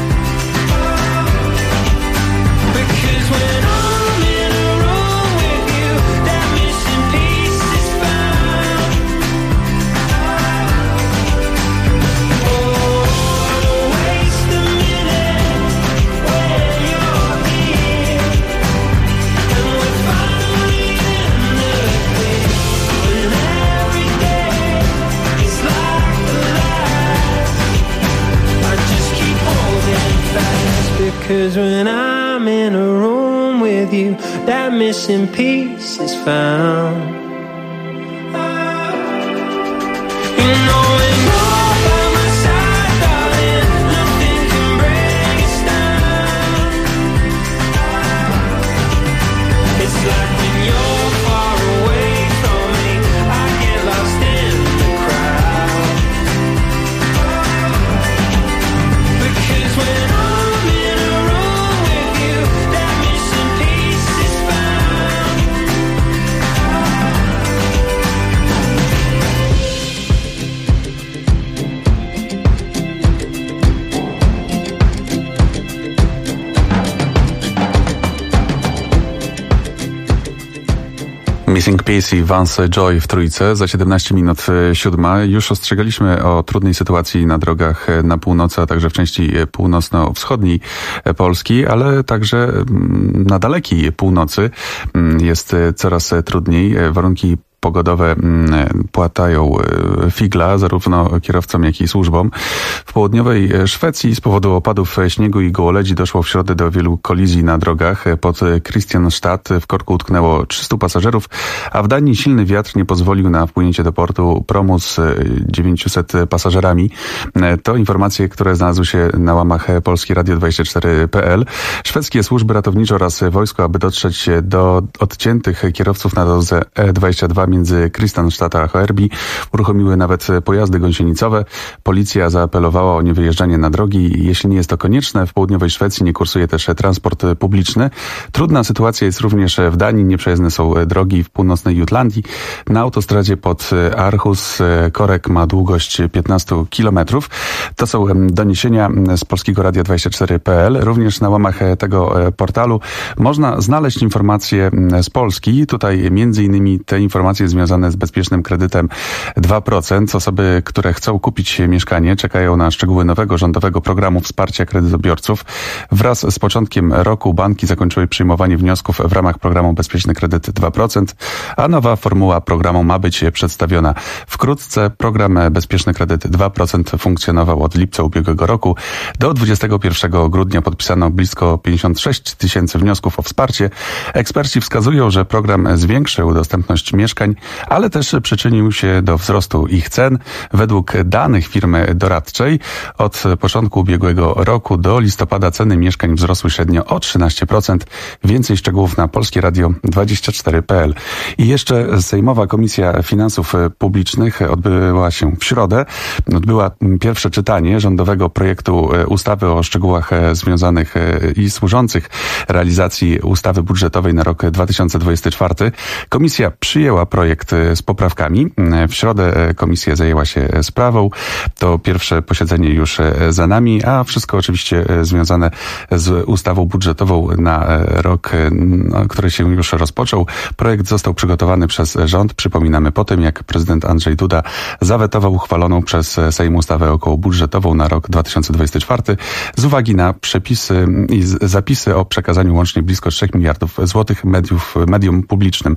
Because when I'm in a room with you, that missing piece is found. Oh, don't waste a minute when you're here, and we're finally in the clear. When every day is like the last, I just keep holding fast. Because when I'm in a room with you, that missing piece is found. You know when you're by my side, darling, nothing can break us down. It's like when you're far away from me, I get lost in the crowd. Because when I'm in a room with you, that missing piece is found. Missing Piece i Vance Joy w trójce. Za 17 minut 7. Już ostrzegaliśmy o trudnej sytuacji na drogach na północy, a także w części północno-wschodniej Polski, ale także na dalekiej północy jest coraz trudniej. Warunki pogodowe płatają figla zarówno kierowcom, jak i służbom. W południowej Szwecji z powodu opadów śniegu i gołoledzi doszło w środę do wielu kolizji na drogach. Pod Kristianstad w korku utknęło 300 pasażerów, a w Danii silny wiatr nie pozwolił na wpłynięcie do portu promu z 900 pasażerami. To informacje, które znalazły się na łamach polskieradio24.pl. Szwedzkie służby ratownicze oraz wojsko, aby dotrzeć do odciętych kierowców na drodze E22 między Kristianstad a Herby, uruchomiły nawet pojazdy gąsienicowe. Policja zaapelowała o niewyjeżdżanie na drogi. Jeśli nie jest to konieczne, w południowej Szwecji nie kursuje też transport publiczny. Trudna sytuacja jest również w Danii. Nieprzejezdne są drogi w północnej Jutlandii. Na autostradzie pod Aarhus korek ma długość 15 km. To są doniesienia z Polskiego Radia 24.pl. Również na łamach tego portalu można znaleźć informacje z Polski. Tutaj między innymi te informacje informacje związane z bezpiecznym kredytem 2%. Osoby, które chcą kupić mieszkanie, czekają na szczegóły nowego rządowego programu wsparcia kredytobiorców. Wraz z początkiem roku banki zakończyły przyjmowanie wniosków w ramach programu Bezpieczny Kredyt 2%, a nowa formuła programu ma być przedstawiona wkrótce. Program Bezpieczny Kredyt 2% funkcjonował od lipca ubiegłego roku. Do 21 grudnia podpisano blisko 56 tysięcy wniosków o wsparcie. Eksperci wskazują, że program zwiększył dostępność mieszkań, ale też przyczynił się do wzrostu ich cen. Według danych firmy doradczej od początku ubiegłego roku do listopada ceny mieszkań wzrosły średnio o 13%. Więcej szczegółów na polskieradio24.pl. I jeszcze Sejmowa Komisja Finansów Publicznych odbyła się w środę. Odbyła pierwsze czytanie rządowego projektu ustawy o szczegółach związanych i służących realizacji ustawy budżetowej na rok 2024. Komisja przyjęła projekt z poprawkami. W środę komisja zajęła się sprawą. To pierwsze posiedzenie już za nami, a wszystko oczywiście związane z ustawą budżetową na rok, który się już rozpoczął. Projekt został przygotowany przez rząd. Przypominamy po tym, jak prezydent Andrzej Duda zawetował uchwaloną przez Sejm ustawę okołobudżetową na rok 2024 z uwagi na przepisy i zapisy o przekazaniu łącznie blisko 3 miliardów złotych medium publicznym.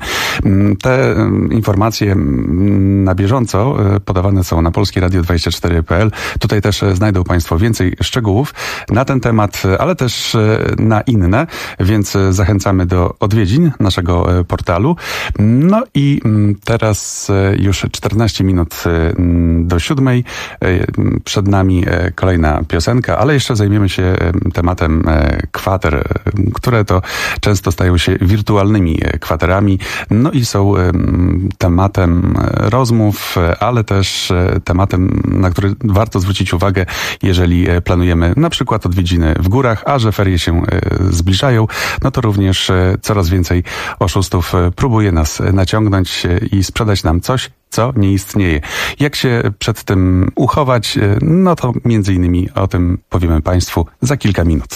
Te informacje na bieżąco podawane są na polskieradio24.pl. Tutaj też znajdą Państwo więcej szczegółów na ten temat, ale też na inne, więc zachęcamy do odwiedzin naszego portalu. No i teraz już 14 minut do 7. Przed nami kolejna piosenka, ale jeszcze zajmiemy się tematem kwater, które to często stają się wirtualnymi kwaterami, no i są tematem rozmów, ale też tematem, na który warto zwrócić uwagę, jeżeli planujemy na przykład odwiedziny w górach, a że ferie się zbliżają, no to również coraz więcej oszustów próbuje nas naciągnąć i sprzedać nam coś, co nie istnieje. Jak się przed tym uchować? No to między innymi o tym powiemy Państwu za kilka minut.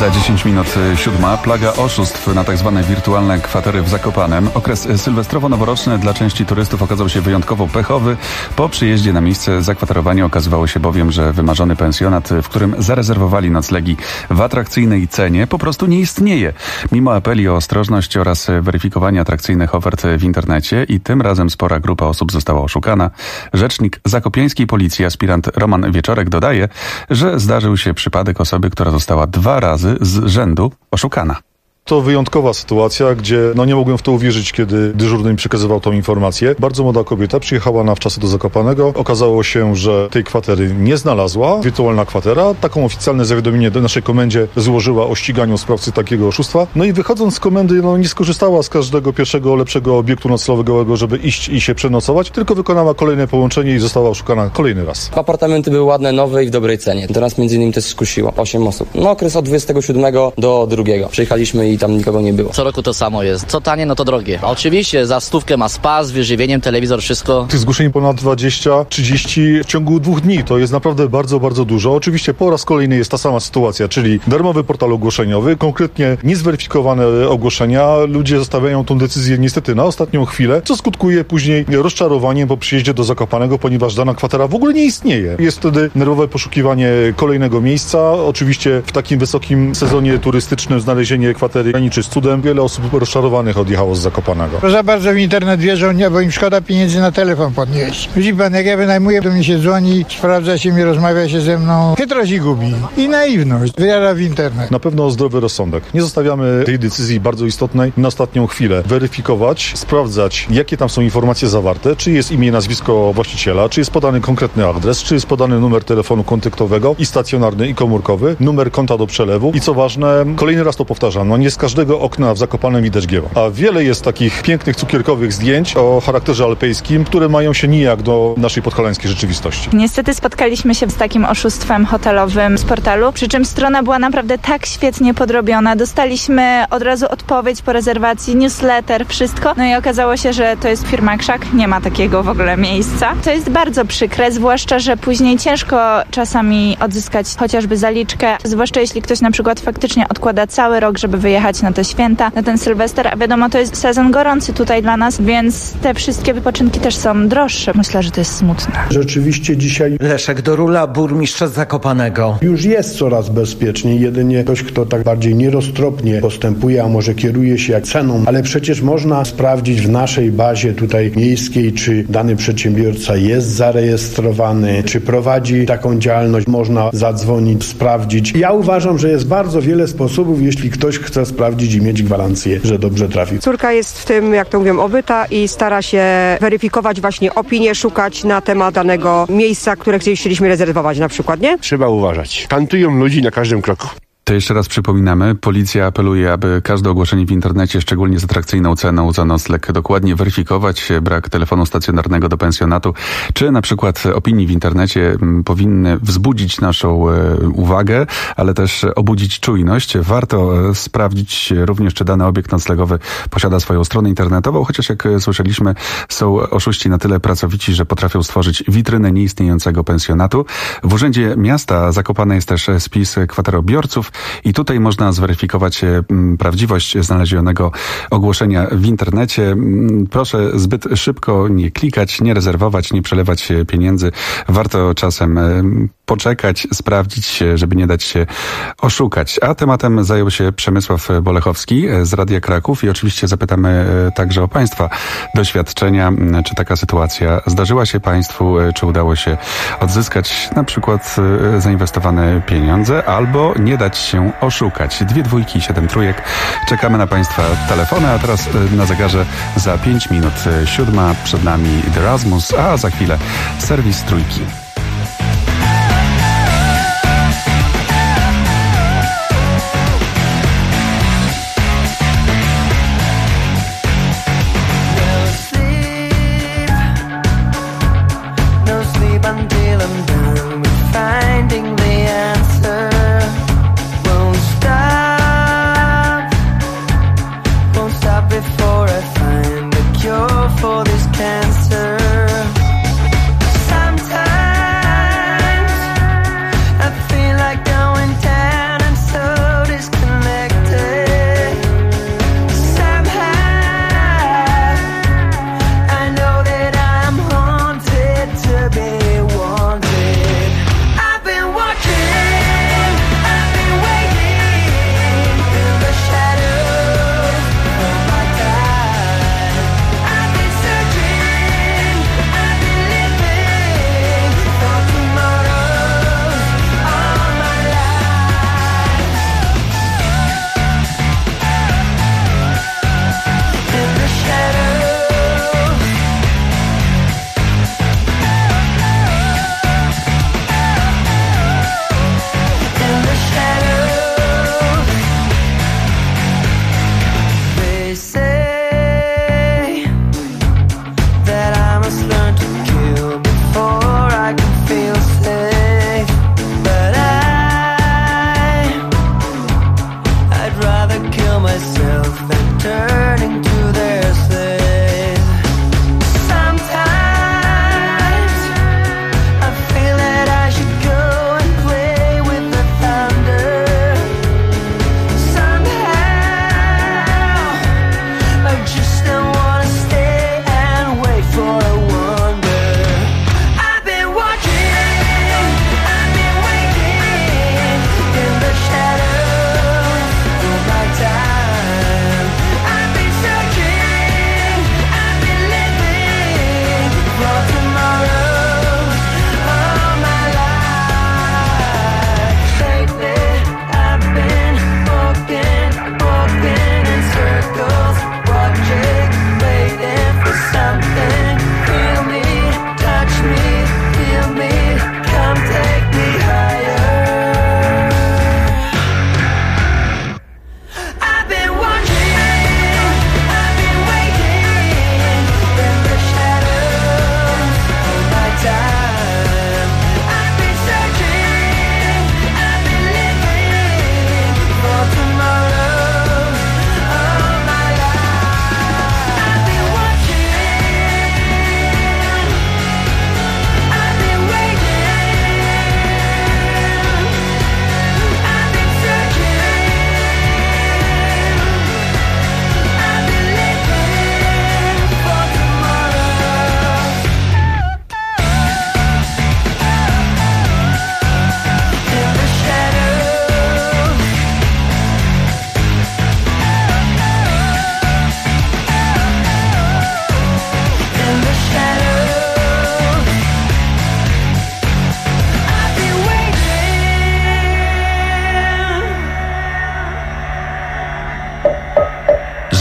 Za 10 minut 7. Plaga oszustw na tzw. wirtualne kwatery w Zakopanem. Okres sylwestrowo-noworoczny dla części turystów okazał się wyjątkowo pechowy. Po przyjeździe na miejsce zakwaterowania okazywało się bowiem, że wymarzony pensjonat, w którym zarezerwowali noclegi w atrakcyjnej cenie, po prostu nie istnieje. Mimo apeli o ostrożność oraz weryfikowania atrakcyjnych ofert w internecie i tym razem spora grupa osób została oszukana. Rzecznik zakopiańskiej policji, aspirant Roman Wieczorek, dodaje, że zdarzył się przypadek osoby, która została 2 razy z rzędu oszukana. To wyjątkowa sytuacja, gdzie nie mogłem w to uwierzyć, kiedy dyżurny mi przekazywał tą informację. Bardzo młoda kobieta przyjechała na wczasy do Zakopanego. Okazało się, że tej kwatery nie znalazła. Wirtualna kwatera. Taką oficjalne zawiadomienie do naszej komendzie złożyła o ściganiu sprawcy takiego oszustwa. No i wychodząc z komendy, nie skorzystała z każdego pierwszego lepszego obiektu noclegowego, żeby iść i się przenocować, tylko wykonała kolejne połączenie i została oszukana kolejny raz. Apartamenty były ładne, nowe i w dobrej cenie. Teraz między innymi też skusiło 8 osób. Okres od 27 do 2. Przyjechaliśmy i tam nikogo nie było. Co roku to samo jest. Co tanie, no to drogie. Oczywiście za 100 ma spa z wyżywieniem, telewizor, wszystko. Tych zgłoszeń ponad 20-30 w ciągu 2 dni. To jest naprawdę bardzo, bardzo dużo. Oczywiście po raz kolejny jest ta sama sytuacja, czyli darmowy portal ogłoszeniowy, konkretnie niezweryfikowane ogłoszenia. Ludzie zostawiają tą decyzję niestety na ostatnią chwilę, co skutkuje później rozczarowaniem po przyjeździe do Zakopanego, ponieważ dana kwatera w ogóle nie istnieje. Jest wtedy nerwowe poszukiwanie kolejnego miejsca. Oczywiście w takim wysokim sezonie turystycznym znalezienie kwatery graniczy z cudem. Wiele osób rozczarowanych odjechało z Zakopanego. Za bardzo w internet wierzą, nie, bo im szkoda pieniędzy na telefon podnieść. Widzi pan, jak ja wynajmuję, do mnie się dzwoni, sprawdza się mi, rozmawia się ze mną. Chytrość i gubi. I naiwność. Wiara w internet. Na pewno zdrowy rozsądek. Nie zostawiamy tej decyzji bardzo istotnej na ostatnią chwilę. Weryfikować, sprawdzać, jakie tam są informacje zawarte, czy jest imię, nazwisko właściciela, czy jest podany konkretny adres, czy jest podany numer telefonu kontaktowego i stacjonarny, i komórkowy, numer konta do przelewu i co ważne, kolejny raz to powtarzam, nie z każdego okna w Zakopanem widać Giełę. A wiele jest takich pięknych, cukierkowych zdjęć o charakterze alpejskim, które mają się nijak do naszej podhalańskiej rzeczywistości. Niestety spotkaliśmy się z takim oszustwem hotelowym z portalu, przy czym strona była naprawdę tak świetnie podrobiona. Dostaliśmy od razu odpowiedź po rezerwacji, newsletter, wszystko. No i okazało się, że to jest firma Krzak. Nie ma takiego w ogóle miejsca. To jest bardzo przykre, zwłaszcza, że później ciężko czasami odzyskać chociażby zaliczkę, zwłaszcza jeśli ktoś na przykład faktycznie odkłada cały rok, żeby wyjechać na te święta, na ten Sylwester, a wiadomo, to jest sezon gorący tutaj dla nas, więc te wszystkie wypoczynki też są droższe. Myślę, że to jest smutne. Rzeczywiście dzisiaj Leszek Dorula, burmistrz Zakopanego. Już jest coraz bezpieczniej, jedynie ktoś, kto tak bardziej nieroztropnie postępuje, a może kieruje się jak ceną, ale przecież można sprawdzić w naszej bazie tutaj miejskiej, czy dany przedsiębiorca jest zarejestrowany, czy prowadzi taką działalność. Można zadzwonić, sprawdzić. Ja uważam, że jest bardzo wiele sposobów, jeśli ktoś chce sprawdzić i mieć gwarancję, że dobrze trafi. Córka jest w tym, jak to mówią, obyta i stara się weryfikować właśnie opinie, szukać na temat danego miejsca, które chcieliśmy rezerwować na przykład, nie? Trzeba uważać. Kantują ludzi na każdym kroku. To jeszcze raz przypominamy, policja apeluje, aby każde ogłoszenie w internecie, szczególnie z atrakcyjną ceną za nocleg, dokładnie weryfikować. Brak telefonu stacjonarnego do pensjonatu, czy na przykład opinii w internecie powinny wzbudzić naszą uwagę, ale też obudzić czujność. Warto sprawdzić również, czy dany obiekt noclegowy posiada swoją stronę internetową, chociaż jak słyszeliśmy, są oszuści na tyle pracowici, że potrafią stworzyć witrynę nieistniejącego pensjonatu. W Urzędzie Miasta Zakopane jest też spis kwaterobiorców, i tutaj można zweryfikować prawdziwość znalezionego ogłoszenia w internecie. Proszę zbyt szybko nie klikać, nie rezerwować, nie przelewać pieniędzy. Warto czasem poczekać, sprawdzić, żeby nie dać się oszukać. A tematem zajął się Przemysław Bolechowski z Radia Kraków i oczywiście zapytamy także o Państwa doświadczenia. Czy taka sytuacja zdarzyła się Państwu? Czy udało się odzyskać na przykład zainwestowane pieniądze albo nie dać się oszukać? 2 dwójki, 7 trójek. Czekamy na Państwa telefony, a teraz na zegarze za 5 minut 7. Przed nami The Erasmus, a za chwilę serwis Trójki. For this cancer, sometimes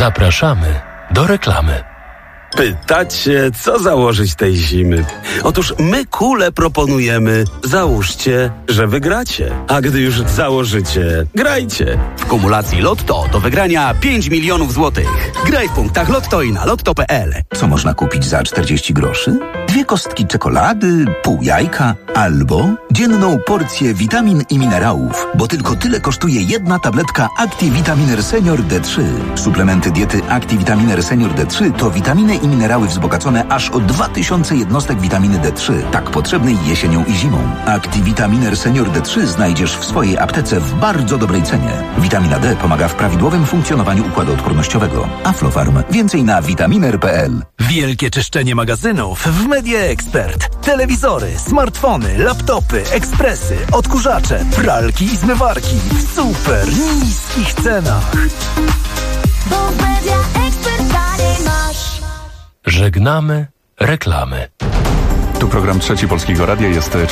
Zapraszamy do reklamy. Pytacie, co założyć tej zimy? Otóż my kule proponujemy. Załóżcie, że wygracie. A gdy już założycie, grajcie. W kumulacji Lotto do wygrania 5 milionów złotych. Graj w punktach Lotto i na lotto.pl. Co można kupić za 40 groszy? 2 kostki czekolady, pół jajka albo dzienną porcję witamin i minerałów, bo tylko tyle kosztuje jedna tabletka ActiVitaminer Senior D3. Suplementy diety ActiVitaminer Senior D3 to witaminy i minerały wzbogacone aż o 2000 jednostek witaminy D3, tak potrzebnej jesienią i zimą. ActiVitaminer Senior D3 znajdziesz w swojej aptece w bardzo dobrej cenie. Witamina D pomaga w prawidłowym funkcjonowaniu układu odpornościowego. Aflofarm. Więcej na vitaminer.pl. Wielkie czyszczenie magazynów w Media Expert. Telewizory, smartfony, laptopy, ekspresy, odkurzacze, pralki i zmywarki w super niskich cenach. Bo w Media Expert taniej masz. Żegnamy reklamy. Tu program Trzeci Polskiego Radia, jest